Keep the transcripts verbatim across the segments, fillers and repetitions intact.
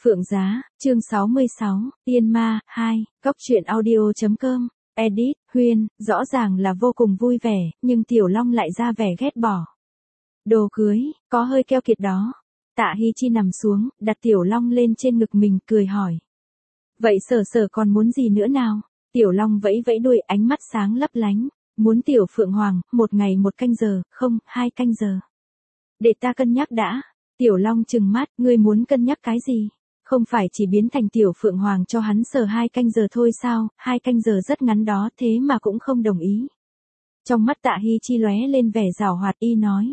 Phượng Giá, chương sáu mươi sáu, Tiên Ma, hai, Cóc truyện audio.com, edit, Huyên, rõ ràng là vô cùng vui vẻ, nhưng Tiểu Long lại ra vẻ ghét bỏ. Đồ cưới, có hơi keo kiệt đó. Tạ Hi Chi nằm xuống, đặt Tiểu Long lên trên ngực mình, cười hỏi. Vậy Sở Sở còn muốn gì nữa nào? Tiểu Long vẫy vẫy đuôi, ánh mắt sáng lấp lánh. Muốn Tiểu Phượng Hoàng, một ngày một canh giờ, không, hai canh giờ. Để ta cân nhắc đã. Tiểu Long trừng mắt, ngươi muốn cân nhắc cái gì? Không phải chỉ biến thành Tiểu Phượng Hoàng cho hắn sờ hai canh giờ thôi sao, hai canh giờ rất ngắn đó, thế mà cũng không đồng ý. Trong mắt Tạ Hi Chi lóe lên vẻ giảo hoạt, y nói.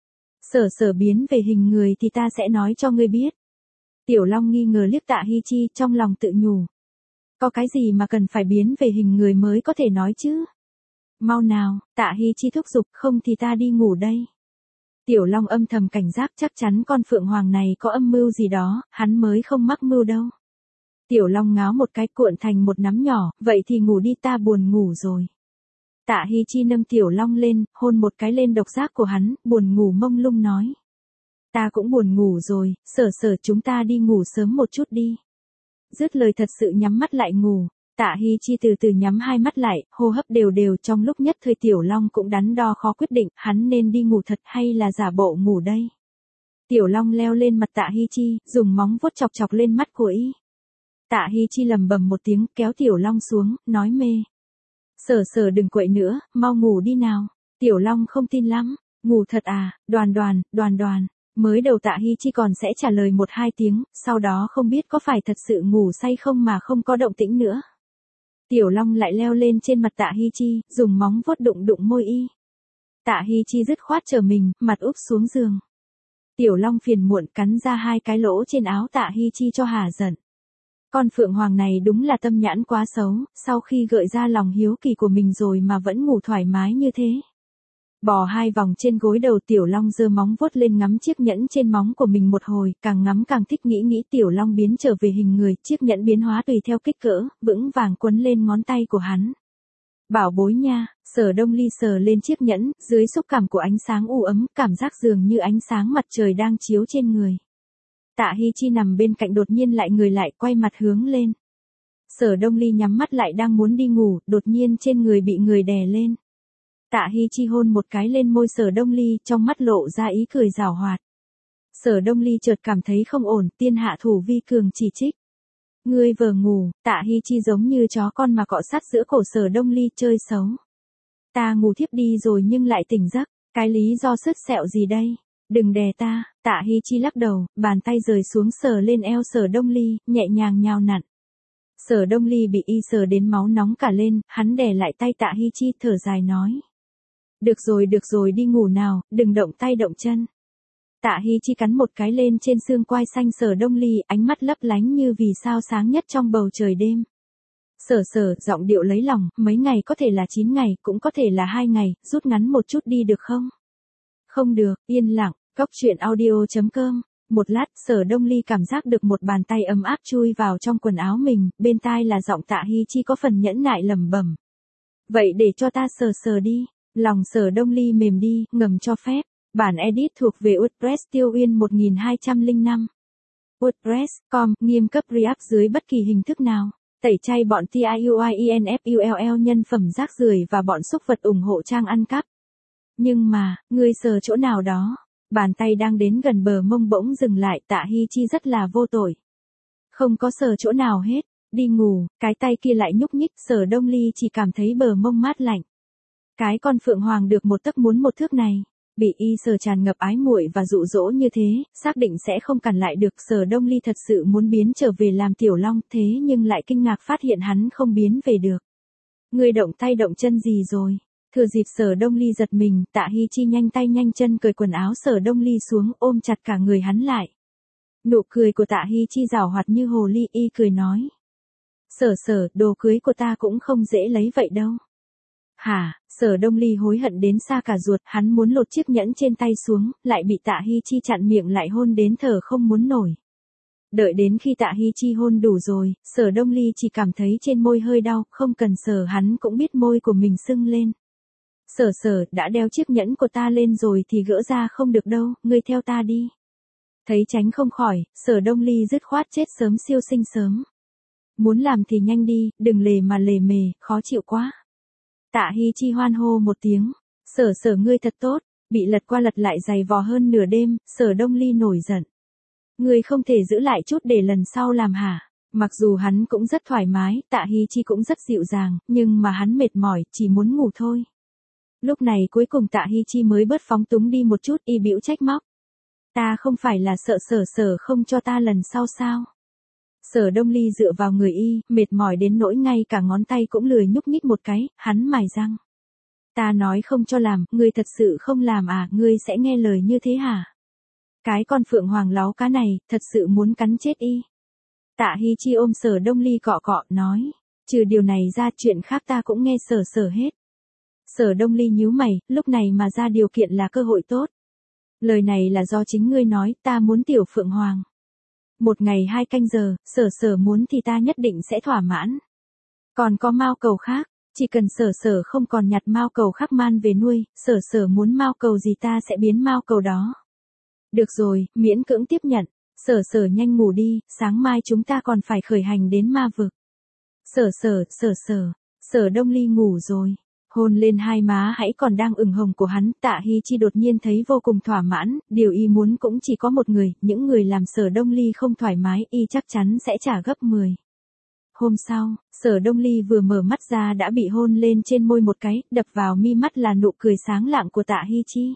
Sở Sở biến về hình người thì ta sẽ nói cho ngươi biết. Tiểu Long nghi ngờ liếc Tạ Hi Chi, trong lòng tự nhủ. Có cái gì mà cần phải biến về hình người mới có thể nói chứ? Mau nào, Tạ Hi Chi thúc giục, không thì ta đi ngủ đây. Tiểu Long âm thầm cảnh giác, chắc chắn con Phượng Hoàng này có âm mưu gì đó, hắn mới không mắc mưu đâu. Tiểu Long ngáo một cái cuộn thành một nắm nhỏ, vậy thì ngủ đi, ta buồn ngủ rồi. Tạ Hi Chi nâng Tiểu Long lên, hôn một cái lên độc giác của hắn, buồn ngủ mông lung nói. Ta cũng buồn ngủ rồi, Sở Sở chúng ta đi ngủ sớm một chút đi. Dứt lời thật sự nhắm mắt lại ngủ. Tạ Hi Chi từ từ nhắm hai mắt lại, hô hấp đều đều, trong lúc nhất thời Tiểu Long cũng đắn đo khó quyết định, hắn nên đi ngủ thật hay là giả bộ ngủ đây. Tiểu Long leo lên mặt Tạ Hi Chi, dùng móng vuốt chọc chọc lên mắt của y. Tạ Hi Chi lầm bầm một tiếng, kéo Tiểu Long xuống, nói mê. Sở Sở đừng quậy nữa, mau ngủ đi nào. Tiểu Long không tin lắm, ngủ thật à, Đoàn Đoàn, Đoàn Đoàn. Mới đầu Tạ Hi Chi còn sẽ trả lời một hai tiếng, sau đó không biết có phải thật sự ngủ say không mà không có động tĩnh nữa. Tiểu Long lại leo lên trên mặt Tạ Hi Chi, dùng móng vuốt đụng đụng môi y. Tạ Hi Chi dứt khoát trở mình, mặt úp xuống giường. Tiểu Long phiền muộn cắn ra hai cái lỗ trên áo Tạ Hi Chi cho hả giận. Con Phượng Hoàng này đúng là tâm nhãn quá xấu, sau khi gợi ra lòng hiếu kỳ của mình rồi mà vẫn ngủ thoải mái như thế. Bò hai vòng trên gối đầu, Tiểu Long giơ móng vuốt lên ngắm chiếc nhẫn trên móng của mình một hồi, càng ngắm càng thích, nghĩ nghĩ Tiểu Long biến trở về hình người, chiếc nhẫn biến hóa tùy theo kích cỡ, vững vàng quấn lên ngón tay của hắn. Bảo bối nha, Sở Đông Ly sờ lên chiếc nhẫn, dưới xúc cảm của ánh sáng u ấm, cảm giác dường như ánh sáng mặt trời đang chiếu trên người. Tạ Hi Chi nằm bên cạnh đột nhiên lại người lại, quay mặt hướng lên. Sở Đông Ly nhắm mắt lại đang muốn đi ngủ, đột nhiên trên người bị người đè lên. Tạ Hi Chi hôn một cái lên môi Sở Đông Ly, trong mắt lộ ra ý cười giảo hoạt. Sở Đông Ly chợt cảm thấy không ổn, tiên hạ thủ vi cường chỉ trích. Ngươi vừa ngủ, Tạ Hi Chi giống như chó con mà cọ sát giữa cổ Sở Đông Ly, chơi xấu. Ta ngủ thiếp đi rồi nhưng lại tỉnh giấc, cái lý do sứt sẹo gì đây? Đừng đè ta. Tạ Hi Chi lắc đầu, bàn tay rời xuống sờ lên eo Sở Đông Ly, nhẹ nhàng nhào nặn. Sở Đông Ly bị y sờ đến máu nóng cả lên, hắn đè lại tay Tạ Hi Chi, thở dài nói. Được rồi được rồi, đi ngủ nào, đừng động tay động chân. Tạ Hi Chi cắn một cái lên trên xương quai xanh Sở Đông Ly, ánh mắt lấp lánh như vì sao sáng nhất trong bầu trời đêm. Sở Sở, giọng điệu lấy lòng, mấy ngày có thể là chín ngày, cũng có thể là hai ngày, rút ngắn một chút đi được không? Không được, yên lặng. Cóc truyện audio.com. Một lát, Sở Đông Ly cảm giác được một bàn tay ấm áp chui vào trong quần áo mình, bên tai là giọng Tạ Hi Chi có phần nhẫn nại lẩm bẩm. Vậy để cho ta sờ sờ đi. Lòng Sở Đông Ly mềm đi, ngầm cho phép. Bản edit thuộc về WordPress Tiêu Uyên một nghìn hai trăm lẻ năm. WordPress chấm com, nghiêm cấp React dưới bất kỳ hình thức nào. Tẩy chay bọn TIUIENFULL nhân phẩm rác rưởi và bọn xúc vật ủng hộ trang ăn cắp. Nhưng mà, ngươi sờ chỗ nào đó? Bàn tay đang đến gần bờ mông bỗng dừng lại, Tạ Hi Chi rất là vô tội. Không có sờ chỗ nào hết, đi ngủ, cái tay kia lại nhúc nhích, Sở Đông Ly chỉ cảm thấy bờ mông mát lạnh. Cái con Phượng Hoàng được một tấc muốn một thước này, bị y sờ tràn ngập ái muội và dụ dỗ như thế, xác định sẽ không cản lại được. Sở Đông Ly thật sự muốn biến trở về làm Tiểu Long, thế nhưng lại kinh ngạc phát hiện hắn không biến về được. Ngươi động tay động chân gì rồi? Thừa dịp Sở Đông Ly giật mình, Tạ Hi Chi nhanh tay nhanh chân cởi quần áo Sở Đông Ly xuống, ôm chặt cả người hắn lại. Nụ cười của Tạ Hi Chi giảo hoạt như hồ ly, y cười nói. Sở Sở, đồ cưới của ta cũng không dễ lấy vậy đâu. Hả? Sở Đông Ly hối hận đến xa cả ruột, hắn muốn lột chiếc nhẫn trên tay xuống, lại bị Tạ Hi Chi chặn miệng lại hôn đến thở không muốn nổi. Đợi đến khi Tạ Hi Chi hôn đủ rồi, Sở Đông Ly chỉ cảm thấy trên môi hơi đau, không cần sờ hắn cũng biết môi của mình sưng lên. Sở Sở, đã đeo chiếc nhẫn của ta lên rồi thì gỡ ra không được đâu, ngươi theo ta đi. Thấy tránh không khỏi, Sở Đông Ly dứt khoát chết sớm siêu sinh sớm. Muốn làm thì nhanh đi, đừng lề mà lề mề, khó chịu quá. Tạ Hi Chi hoan hô một tiếng. Sở sở ngươi thật tốt, bị lật qua lật lại giày vò hơn nửa đêm, Sở Đông Ly nổi giận. Ngươi không thể giữ lại chút để lần sau làm hả? Mặc dù hắn cũng rất thoải mái, Tạ Hi Chi cũng rất dịu dàng, nhưng mà hắn mệt mỏi, chỉ muốn ngủ thôi. Lúc này cuối cùng Tạ Hi Chi mới bớt phóng túng đi một chút, y bĩu trách móc. Ta không phải là sợ sở sở không cho ta lần sau sao? Sở Đông Ly dựa vào người y, mệt mỏi đến nỗi ngay cả ngón tay cũng lười nhúc nhích một cái, hắn mài răng. Ta nói không cho làm, ngươi thật sự không làm à, ngươi sẽ nghe lời như thế hả? Cái con phượng hoàng láo cá này, thật sự muốn cắn chết y. Tạ Hi Chi ôm Sở Đông Ly cọ cọ, nói, trừ điều này ra chuyện khác ta cũng nghe sở sở hết. Sở Đông Ly nhíu mày, lúc này mà ra điều kiện là cơ hội tốt. Lời này là do chính ngươi nói, ta muốn tiểu phượng hoàng. Một ngày hai canh giờ, sở sở muốn thì ta nhất định sẽ thỏa mãn. Còn có mao cầu khác, chỉ cần sở sở không còn nhặt mao cầu khác man về nuôi, sở sở muốn mao cầu gì ta sẽ biến mao cầu đó. Được rồi, miễn cưỡng tiếp nhận, sở sở nhanh ngủ đi, sáng mai chúng ta còn phải khởi hành đến ma vực. Sở sở, sở sở, Sở Đông Ly ngủ rồi. Hôn lên hai má hãy còn đang ửng hồng của hắn, Tạ Hi Chi đột nhiên thấy vô cùng thỏa mãn, điều y muốn cũng chỉ có một người, những người làm Sở Đông Ly không thoải mái y chắc chắn sẽ trả gấp mười. Hôm sau, Sở Đông Ly vừa mở mắt ra đã bị hôn lên trên môi một cái, đập vào mi mắt là nụ cười sáng lạng của Tạ Hi Chi.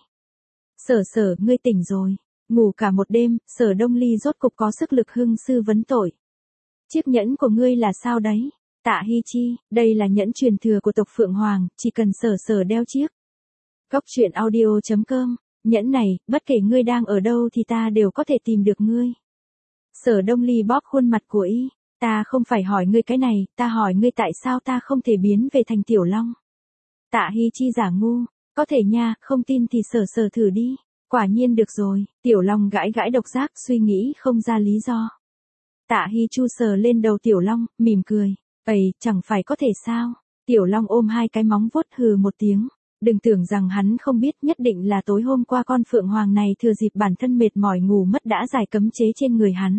Sở sở, ngươi tỉnh rồi. Ngủ cả một đêm, Sở Đông Ly rốt cục có sức lực hưng sư vấn tội. Chiếc nhẫn của ngươi là sao đấy? Tạ Hi Chi, đây là nhẫn truyền thừa của tộc Phượng Hoàng, chỉ cần sở sở đeo chiếc. Góc truyện audio chấm com, nhẫn này, bất kể ngươi đang ở đâu thì ta đều có thể tìm được ngươi. Sở Đông Ly bóp khuôn mặt của y, ta không phải hỏi ngươi cái này, ta hỏi ngươi tại sao ta không thể biến về thành Tiểu Long. Tạ Hi Chi giả ngu, có thể nha, không tin thì sở sở thử đi. Quả nhiên được rồi, Tiểu Long gãi gãi độc giác, suy nghĩ không ra lý do. Tạ Hi Chu sờ lên đầu Tiểu Long, mỉm cười. Ây, chẳng phải có thể sao? Tiểu Long ôm hai cái móng vuốt hừ một tiếng. Đừng tưởng rằng hắn không biết, nhất định là tối hôm qua con phượng hoàng này thừa dịp bản thân mệt mỏi ngủ mất đã giải cấm chế trên người hắn.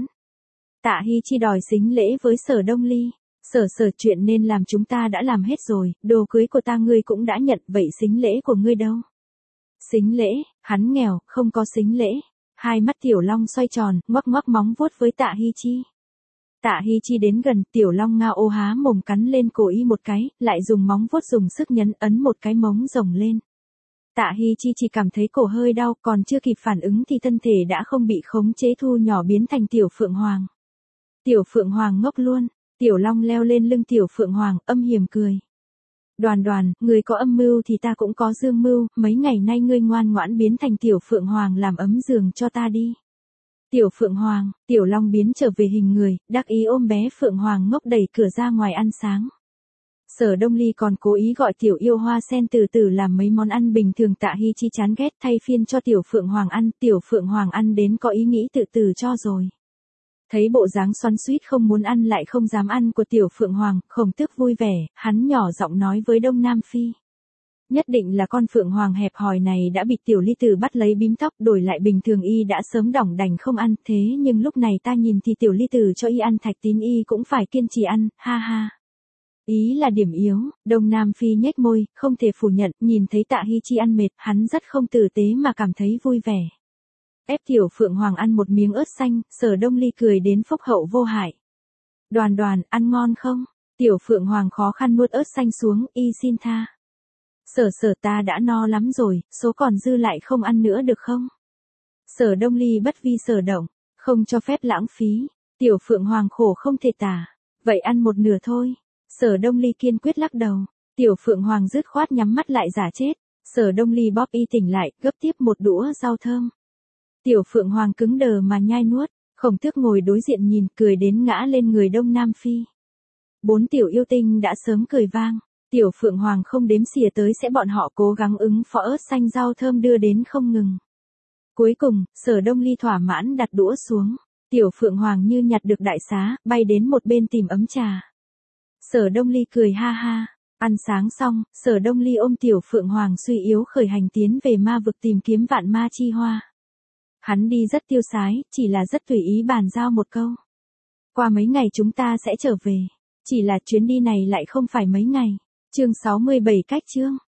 Tạ Hi Chi đòi sính lễ với Sở Đông Ly. Sở sở, chuyện nên làm chúng ta đã làm hết rồi, đồ cưới của ta ngươi cũng đã nhận, vậy sính lễ của ngươi đâu? Sính lễ, hắn nghèo, không có sính lễ. Hai mắt Tiểu Long xoay tròn, ngoắc ngoắc móng vuốt với Tạ Hi Chi. Tạ Hi Chi đến gần, Tiểu Long ngao ô há mồm cắn lên cổ y một cái, lại dùng móng vuốt dùng sức nhấn ấn một cái móng rồng lên. Tạ Hi Chi chỉ cảm thấy cổ hơi đau, còn chưa kịp phản ứng thì thân thể đã không bị khống chế thu nhỏ biến thành Tiểu Phượng Hoàng. Tiểu Phượng Hoàng ngốc luôn, Tiểu Long leo lên lưng Tiểu Phượng Hoàng, âm hiểm cười. Đoàn đoàn, người có âm mưu thì ta cũng có dương mưu, mấy ngày nay ngươi ngoan ngoãn biến thành Tiểu Phượng Hoàng làm ấm giường cho ta đi. Tiểu Phượng Hoàng, Tiểu Long biến trở về hình người, đắc ý ôm bé Phượng Hoàng ngốc đẩy cửa ra ngoài ăn sáng. Sở Đông Ly còn cố ý gọi Tiểu Yêu Hoa Sen từ từ làm mấy món ăn bình thường Tạ Hi Chi chán ghét thay phiên cho Tiểu Phượng Hoàng ăn, Tiểu Phượng Hoàng ăn đến có ý nghĩ tự từ cho rồi. Thấy bộ dáng xoắn xuýt không muốn ăn lại không dám ăn của Tiểu Phượng Hoàng, Khổng Tước vui vẻ, hắn nhỏ giọng nói với Đông Nam Phi. Nhất định là con Phượng Hoàng hẹp hòi này đã bị Tiểu Ly Tử bắt lấy bím tóc, đổi lại bình thường y đã sớm đỏng đành không ăn, thế nhưng lúc này ta nhìn thì Tiểu Ly Tử cho y ăn thạch tín y cũng phải kiên trì ăn, ha ha. Ý là điểm yếu, Đông Nam Phi nhếch môi, không thể phủ nhận, nhìn thấy Tạ Hi Chi ăn mệt, hắn rất không tử tế mà cảm thấy vui vẻ. Ép Tiểu Phượng Hoàng ăn một miếng ớt xanh, Sở Đông Ly cười đến phúc hậu vô hại. Đoàn đoàn, ăn ngon không? Tiểu Phượng Hoàng khó khăn nuốt ớt xanh xuống, y xin tha. Sở sở, ta đã no lắm rồi, số còn dư lại không ăn nữa được không? Sở Đông Ly bất vi sở động, không cho phép lãng phí. Tiểu Phượng Hoàng khổ không thể tả. Vậy ăn một nửa thôi. Sở Đông Ly kiên quyết lắc đầu. Tiểu Phượng Hoàng dứt khoát nhắm mắt lại giả chết. Sở Đông Ly bóp y tỉnh lại, gấp tiếp một đũa rau thơm. Tiểu Phượng Hoàng cứng đờ mà nhai nuốt. Khổng Tước ngồi đối diện nhìn, cười đến ngã lên người Đông Nam Phi. Bốn tiểu yêu tinh đã sớm cười vang. Tiểu Phượng Hoàng không đếm xỉa tới sẽ bọn họ cố gắng ứng phó ớt xanh rau thơm đưa đến không ngừng. Cuối cùng, Sở Đông Ly thỏa mãn đặt đũa xuống. Tiểu Phượng Hoàng như nhặt được đại xá, bay đến một bên tìm ấm trà. Sở Đông Ly cười ha ha. Ăn sáng xong, Sở Đông Ly ôm Tiểu Phượng Hoàng suy yếu khởi hành tiến về ma vực tìm kiếm vạn ma chi hoa. Hắn đi rất tiêu sái, chỉ là rất tùy ý bàn giao một câu. Qua mấy ngày chúng ta sẽ trở về. Chỉ là chuyến đi này lại không phải mấy ngày. Chương sáu mươi bảy cách chương.